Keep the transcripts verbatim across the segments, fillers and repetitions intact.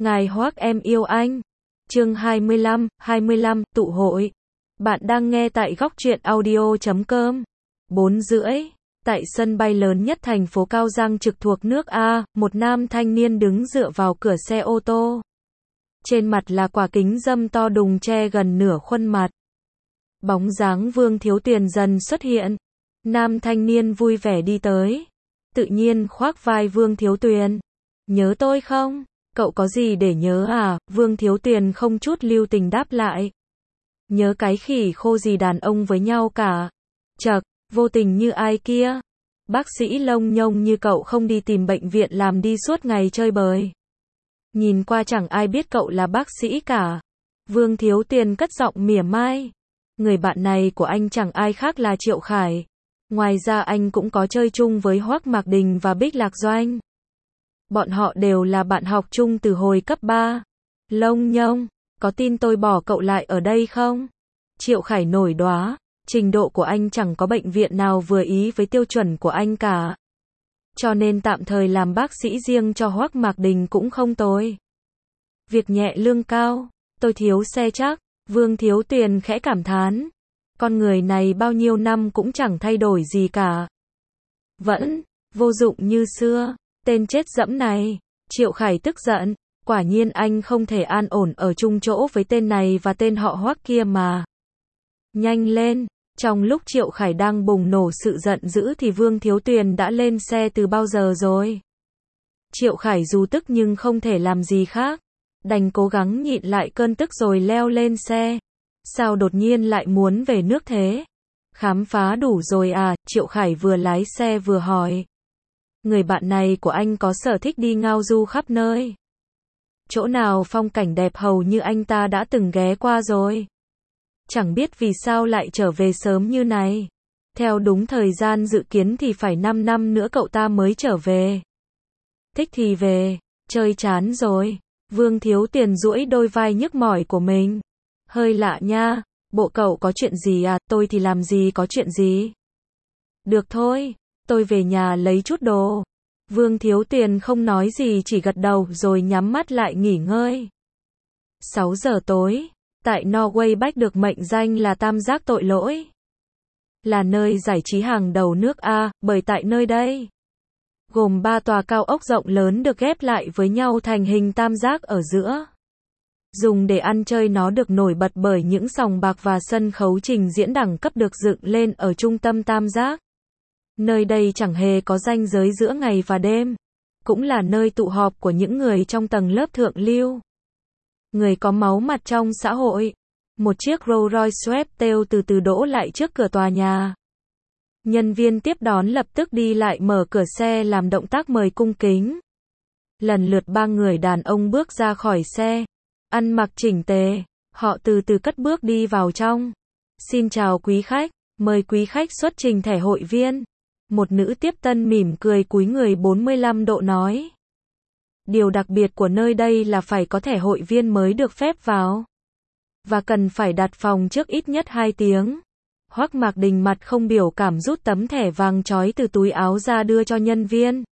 Ngài Hoác em yêu anh. Chương hai mươi lăm, hai mươi lăm, tụ hội. Bạn đang nghe tại góc truyện audio chấm com. Bốn rưỡi. Tại sân bay lớn nhất thành phố Cao Giang trực thuộc nước A, một nam thanh niên đứng dựa vào cửa xe ô tô. Trên mặt là quả kính râm to đùng che gần nửa khuôn mặt. Bóng dáng Vương Thiếu Tuyền dần xuất hiện. Nam thanh niên vui vẻ đi tới. Tự nhiên khoác vai Vương Thiếu Tuyền. Nhớ tôi không? Cậu có gì để nhớ à? Vương Thiếu Tuyền không chút lưu tình đáp lại. Nhớ cái khỉ khô gì đàn ông với nhau cả. Chậc, vô tình như ai kia. Bác sĩ lông nhông như cậu không đi tìm bệnh viện làm đi suốt ngày chơi bời. Nhìn qua chẳng ai biết cậu là bác sĩ cả. Vương Thiếu Tuyền cất giọng mỉa mai. Người bạn này của anh chẳng ai khác là Triệu Khải. Ngoài ra anh cũng có chơi chung với Hoác Mạc Đình và Bích Lạc Doanh. Bọn họ đều là bạn học chung từ hồi cấp ba. Lông nhông, có tin tôi bỏ cậu lại ở đây không? Triệu Khải nổi đoá, trình độ của anh chẳng có bệnh viện nào vừa ý với tiêu chuẩn của anh cả. Cho nên tạm thời làm bác sĩ riêng cho Hoác Mạc Đình cũng không tồi. Việc nhẹ lương cao, tôi thiếu xe chắc. Vương Thiếu Tuyền khẽ cảm thán. Con người này bao nhiêu năm cũng chẳng thay đổi gì cả. Vẫn vô dụng như xưa. Tên chết dẫm này. Triệu Khải tức giận. Quả nhiên anh không thể an ổn ở chung chỗ với tên này và tên họ Hoác kia mà. Nhanh lên. Trong lúc Triệu Khải đang bùng nổ sự giận dữ thì Vương Thiếu Tuyền đã lên xe từ bao giờ rồi. Triệu Khải dù tức nhưng không thể làm gì khác. Đành cố gắng nhịn lại cơn tức rồi leo lên xe. Sao đột nhiên lại muốn về nước thế? Khám phá đủ rồi à? Triệu Khải vừa lái xe vừa hỏi. Người bạn này của anh có sở thích đi ngao du khắp nơi. Chỗ nào phong cảnh đẹp hầu như anh ta đã từng ghé qua rồi. Chẳng biết vì sao lại trở về sớm như này. Theo đúng thời gian dự kiến thì phải năm năm nữa cậu ta mới trở về. Thích thì về, chơi chán rồi. Vương Thiếu Tuyền duỗi đôi vai nhức mỏi của mình. Hơi lạ nha, bộ cậu có chuyện gì à? Tôi thì làm gì có chuyện gì. Được thôi, tôi về nhà lấy chút đồ. Vương Thiếu Tuyền không nói gì chỉ gật đầu rồi nhắm mắt lại nghỉ ngơi. sáu giờ tối, tại Norway Bách được mệnh danh là tam giác tội lỗi. Là nơi giải trí hàng đầu nước A, bởi tại nơi đây gồm ba tòa cao ốc rộng lớn được ghép lại với nhau thành hình tam giác ở giữa. Dùng để ăn chơi nó được nổi bật bởi những sòng bạc và sân khấu trình diễn đẳng cấp được dựng lên ở trung tâm tam giác. Nơi đây chẳng hề có ranh giới giữa ngày và đêm. Cũng là nơi tụ họp của những người trong tầng lớp thượng lưu. Người có máu mặt trong xã hội. Một chiếc Rolls Royce Sweptail từ từ đỗ lại trước cửa tòa nhà. Nhân viên tiếp đón lập tức đi lại mở cửa xe làm động tác mời cung kính. Lần lượt ba người đàn ông bước ra khỏi xe. Ăn mặc chỉnh tề. Họ từ từ cất bước đi vào trong. Xin chào quý khách. Mời quý khách xuất trình thẻ hội viên. Một nữ tiếp tân mỉm cười cúi người bốn mươi lăm độ nói. Điều đặc biệt của nơi đây là phải có thẻ hội viên mới được phép vào. Và cần phải đặt phòng trước ít nhất hai tiếng. Hoác Mạc Đình mặt không biểu cảm rút tấm thẻ vàng chói từ túi áo ra đưa cho nhân viên.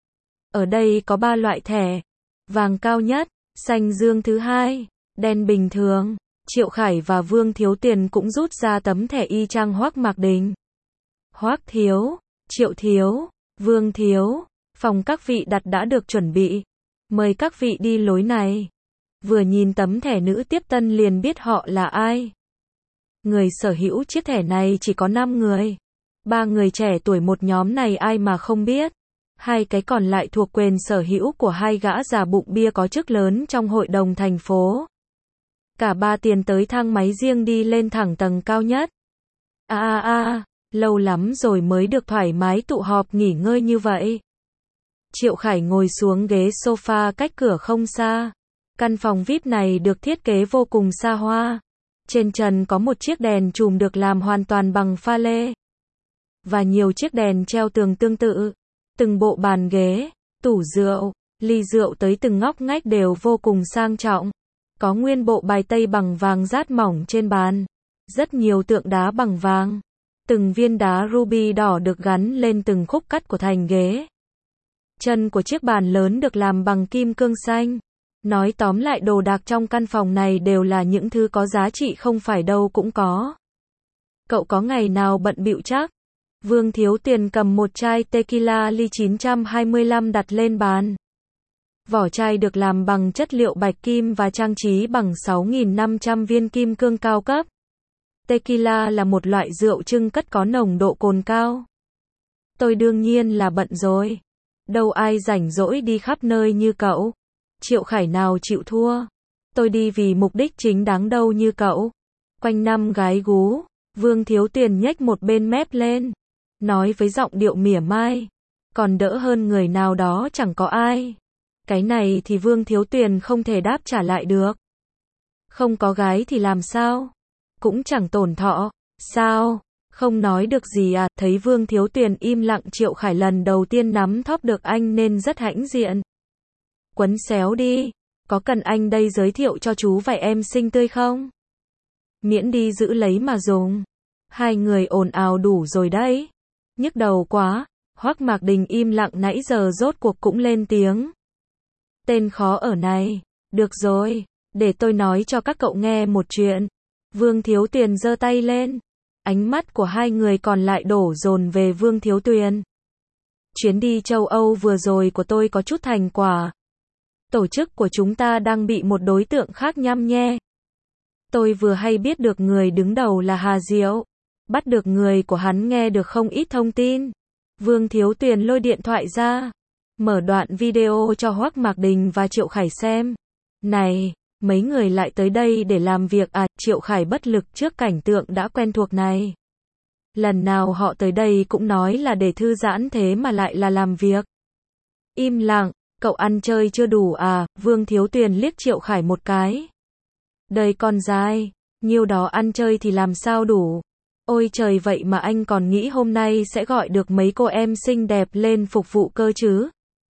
Ở đây có ba loại thẻ. Vàng cao nhất, xanh dương thứ hai, đen bình thường. Triệu Khải và Vương Thiếu Tuyền cũng rút ra tấm thẻ y chang Hoác Mạc Đình. Hoác Thiếu, Triệu Thiếu, Vương Thiếu, phòng các vị đặt đã được chuẩn bị. Mời các vị đi lối này. Vừa nhìn tấm thẻ nữ tiếp tân liền biết họ là ai. Người sở hữu chiếc thẻ này chỉ có năm người. Ba người trẻ tuổi một nhóm này ai mà không biết. Hai cái còn lại thuộc quyền sở hữu của hai gã già bụng bia có chức lớn trong hội đồng thành phố. Cả ba tiền tới thang máy riêng đi lên thẳng tầng cao nhất. À à à, lâu lắm rồi mới được thoải mái tụ họp nghỉ ngơi như vậy. Triệu Khải ngồi xuống ghế sofa cách cửa không xa. Căn phòng vi ai pi này được thiết kế vô cùng xa hoa. Trên trần có một chiếc đèn chùm được làm hoàn toàn bằng pha lê. Và nhiều chiếc đèn treo tường tương tự. Từng bộ bàn ghế, tủ rượu, ly rượu tới từng ngóc ngách đều vô cùng sang trọng. Có nguyên bộ bài tây bằng vàng rát mỏng trên bàn. Rất nhiều tượng đá bằng vàng. Từng viên đá ruby đỏ được gắn lên từng khúc cắt của thành ghế. Chân của chiếc bàn lớn được làm bằng kim cương xanh. Nói tóm lại đồ đạc trong căn phòng này đều là những thứ có giá trị không phải đâu cũng có. Cậu có ngày nào bận bịu chắc? Vương Thiếu Tuyền cầm một chai tequila ly chín trăm hai mươi lăm đặt lên bàn. Vỏ chai được làm bằng chất liệu bạch kim và trang trí bằng sáu nghìn năm trăm viên kim cương cao cấp. Tequila là một loại rượu trưng cất có nồng độ cồn cao. Tôi đương nhiên là bận rồi. Đâu ai rảnh rỗi đi khắp nơi như cậu. Triệu Khải nào chịu thua. Tôi đi vì mục đích chính đáng đâu như cậu. Quanh năm gái gú. Vương Thiếu Tuyền nhếch một bên mép lên. Nói với giọng điệu mỉa mai. Còn đỡ hơn người nào đó chẳng có ai. Cái này thì Vương Thiếu Tuyền không thể đáp trả lại được. Không có gái thì làm sao? Cũng chẳng tổn thọ. Sao? Không nói được gì à? Thấy Vương Thiếu Tuyền im lặng, Triệu Khải lần đầu tiên nắm thóp được anh nên rất hãnh diện. Quấn xéo đi. Có cần anh đây giới thiệu cho chú vài em xinh tươi không? Miễn đi giữ lấy mà dùng. Hai người ồn ào đủ rồi đấy. Nhức đầu quá. Hoắc Mạc Đình im lặng nãy giờ rốt cuộc cũng lên tiếng. Tên khó ở này. Được rồi. Để tôi nói cho các cậu nghe một chuyện. Vương Thiếu Tuyền giơ tay lên. Ánh mắt của hai người còn lại đổ dồn về Vương Thiếu Tuyền. Chuyến đi châu Âu vừa rồi của tôi có chút thành quả. Tổ chức của chúng ta đang bị một đối tượng khác nhăm nhe. Tôi vừa hay biết được người đứng đầu là Hà Diệu. Bắt được người của hắn nghe được không ít thông tin. Vương Thiếu Tuyền lôi điện thoại ra. Mở đoạn video cho Hoắc Mạc Đình và Triệu Khải xem. Này, mấy người lại tới đây để làm việc à? Triệu Khải bất lực trước cảnh tượng đã quen thuộc này. Lần nào họ tới đây cũng nói là để thư giãn, thế mà lại là làm việc. Im lặng, cậu ăn chơi chưa đủ à? Vương Thiếu Tuyền liếc Triệu Khải một cái. Đời còn dài, nhiêu đó ăn chơi thì làm sao đủ. Ôi trời, vậy mà anh còn nghĩ hôm nay sẽ gọi được mấy cô em xinh đẹp lên phục vụ cơ chứ?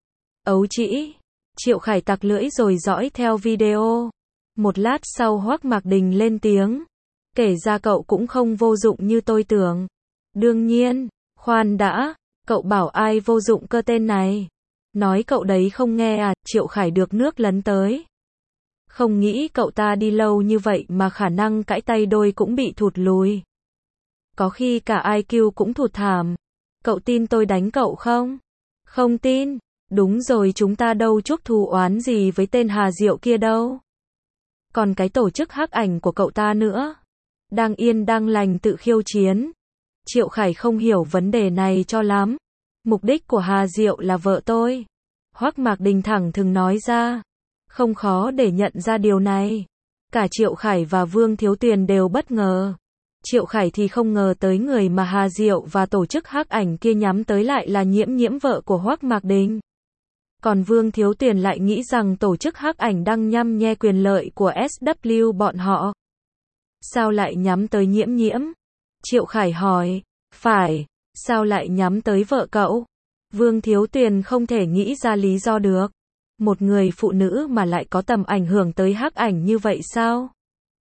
Ấu trĩ. Triệu Khải tặc lưỡi rồi dõi theo video. Một lát sau Hoắc Mạc Đình lên tiếng. Kể ra cậu cũng không vô dụng như tôi tưởng. Đương nhiên. Khoan đã. Cậu bảo ai vô dụng cơ tên này? Nói cậu đấy không nghe à? Triệu Khải được nước lấn tới. Không nghĩ cậu ta đi lâu như vậy mà khả năng cãi tay đôi cũng bị thụt lùi. Có khi cả i kiu cũng thụt thảm. Cậu tin tôi đánh cậu không? Không tin. Đúng rồi, chúng ta đâu chuốc thù oán gì với tên Hà Diệu kia đâu. Còn cái tổ chức hắc ảnh của cậu ta nữa. Đang yên đang lành tự khiêu chiến. Triệu Khải không hiểu vấn đề này cho lắm. Mục đích của Hà Diệu là vợ tôi. Hoắc Mạc Đình thẳng thừng nói ra. Không khó để nhận ra điều này. Cả Triệu Khải và Vương Thiếu Tuyền đều bất ngờ. Triệu Khải thì không ngờ tới người mà Hà Diệu và tổ chức hắc ảnh kia nhắm tới lại là Nhiễm Nhiễm, vợ của Hoắc Mạc Đình. Còn Vương Thiếu Tuyền lại nghĩ rằng tổ chức hắc ảnh đang nhăm nhe quyền lợi của ét vê bọn họ. Sao lại nhắm tới Nhiễm Nhiễm? Triệu Khải hỏi. Phải, sao lại nhắm tới vợ cậu? Vương Thiếu Tuyền không thể nghĩ ra lý do được. Một người phụ nữ mà lại có tầm ảnh hưởng tới hắc ảnh như vậy sao?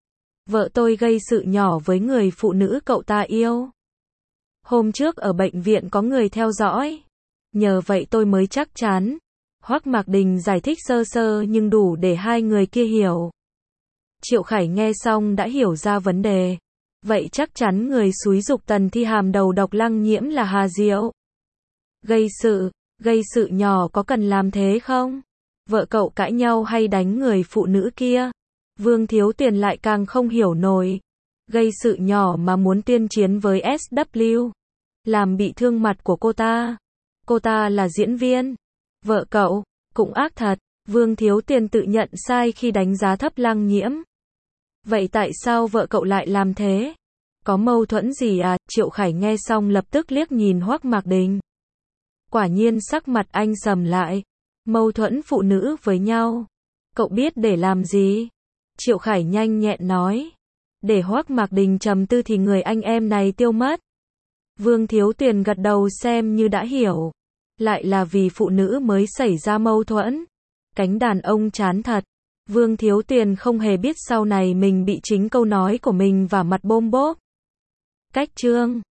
Vợ tôi gây sự nhỏ với người phụ nữ cậu ta yêu. Hôm trước ở bệnh viện có người theo dõi. Nhờ vậy tôi mới chắc chắn. Hoắc Mạc Đình giải thích sơ sơ nhưng đủ để hai người kia hiểu. Triệu Khải nghe xong đã hiểu ra vấn đề. Vậy chắc chắn người xúi giục Tần Thi Hàm đầu độc Lăng Nhiễm là Hà Diệu. Gây sự, gây sự nhỏ có cần làm thế không? Vợ cậu cãi nhau hay đánh người phụ nữ kia? Vương Thiếu Tuyền lại càng không hiểu nổi. Gây sự nhỏ mà muốn tuyên chiến với ét vê. Làm bị thương mặt của cô ta. Cô ta là diễn viên. Vợ cậu, cũng ác thật. Vương Thiếu Tuyền tự nhận sai khi đánh giá thấp Lăng Nhiễm. Vậy tại sao vợ cậu lại làm thế? Có mâu thuẫn gì à? Triệu Khải nghe xong lập tức liếc nhìn Hoắc Mạc Đình. Quả nhiên sắc mặt anh sầm lại. Mâu thuẫn phụ nữ với nhau. Cậu biết để làm gì? Triệu Khải nhanh nhẹn nói. Để Hoắc Mạc Đình trầm tư thì người anh em này tiêu mất. Vương Thiếu Tuyền gật đầu xem như đã hiểu. Lại là vì phụ nữ mới xảy ra mâu thuẫn. Cánh đàn ông chán thật. Vương Thiếu Tuyền không hề biết sau này mình bị chính câu nói của mình vả mặt bôm bốp. Cách chương